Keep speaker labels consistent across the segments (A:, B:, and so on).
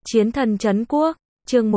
A: Chiến thần trấn quốc, chương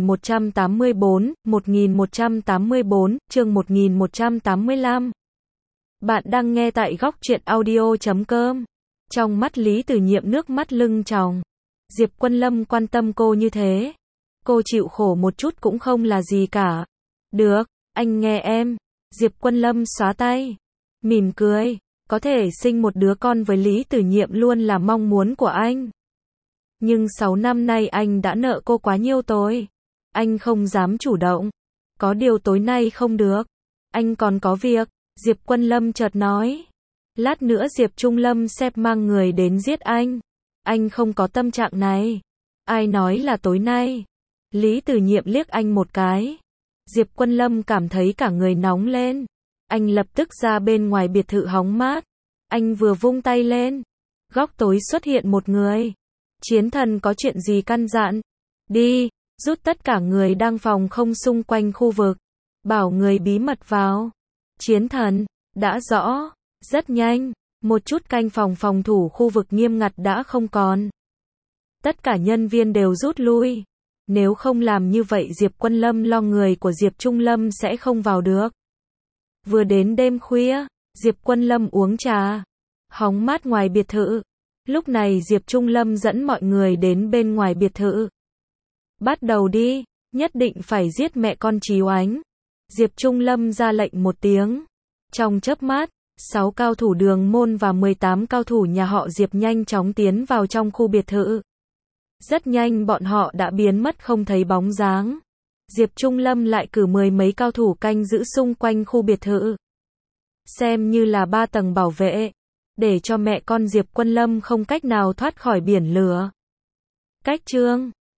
A: 1184, chương 1185. Bạn đang nghe tại góc truyện audio.com. Trong mắt Lý Tử Nhiệm nước mắt lưng tròng. Diệp Quân Lâm quan tâm cô như thế. Cô chịu khổ một chút cũng không là gì cả. Được, anh nghe em. Diệp Quân Lâm xóa tay. Mỉm cười. Có thể sinh một đứa con với Lý Tử Nhiệm luôn là mong muốn của anh. Nhưng 6 năm nay anh đã nợ cô quá nhiều rồi. Anh không dám chủ động. Có điều tối nay không được. Anh còn có việc. Diệp Quân Lâm chợt nói. Lát nữa Diệp Trung Lâm sẽ mang người đến giết anh. Anh không có tâm trạng này. Ai nói là tối nay? Lý Tử Nhiệm liếc anh một cái. Diệp Quân Lâm cảm thấy cả người nóng lên. Anh lập tức ra bên ngoài biệt thự hóng mát. Anh vừa vung tay lên. Góc tối xuất hiện một người. Chiến thần có chuyện gì căn dặn? Đi, rút tất cả người đang phòng không xung quanh khu vực. Bảo người bí mật vào. Chiến thần, đã rõ. Rất nhanh, một chút canh phòng thủ khu vực nghiêm ngặt đã không còn. Tất cả nhân viên đều rút lui. Nếu không làm như vậy Diệp Quân Lâm lo người của Diệp Trung Lâm sẽ không vào được. Vừa đến đêm khuya, Diệp Quân Lâm uống trà. Hóng mát ngoài biệt thự. Lúc này Diệp Trung Lâm dẫn mọi người đến bên ngoài biệt thự. Bắt đầu đi, nhất định phải giết mẹ con Trí Oánh. Diệp Trung Lâm ra lệnh một tiếng. Trong chớp mắt, 6 cao thủ Đường Môn và 18 cao thủ nhà họ Diệp nhanh chóng tiến vào trong khu biệt thự. Rất nhanh bọn họ đã biến mất không thấy bóng dáng. Diệp Trung Lâm lại cử 10 mấy cao thủ canh giữ xung quanh khu biệt thự. Xem như là 3 tầng bảo vệ. Để cho mẹ con Diệp Quân Lâm không cách nào thoát khỏi biển lửa. Cách chương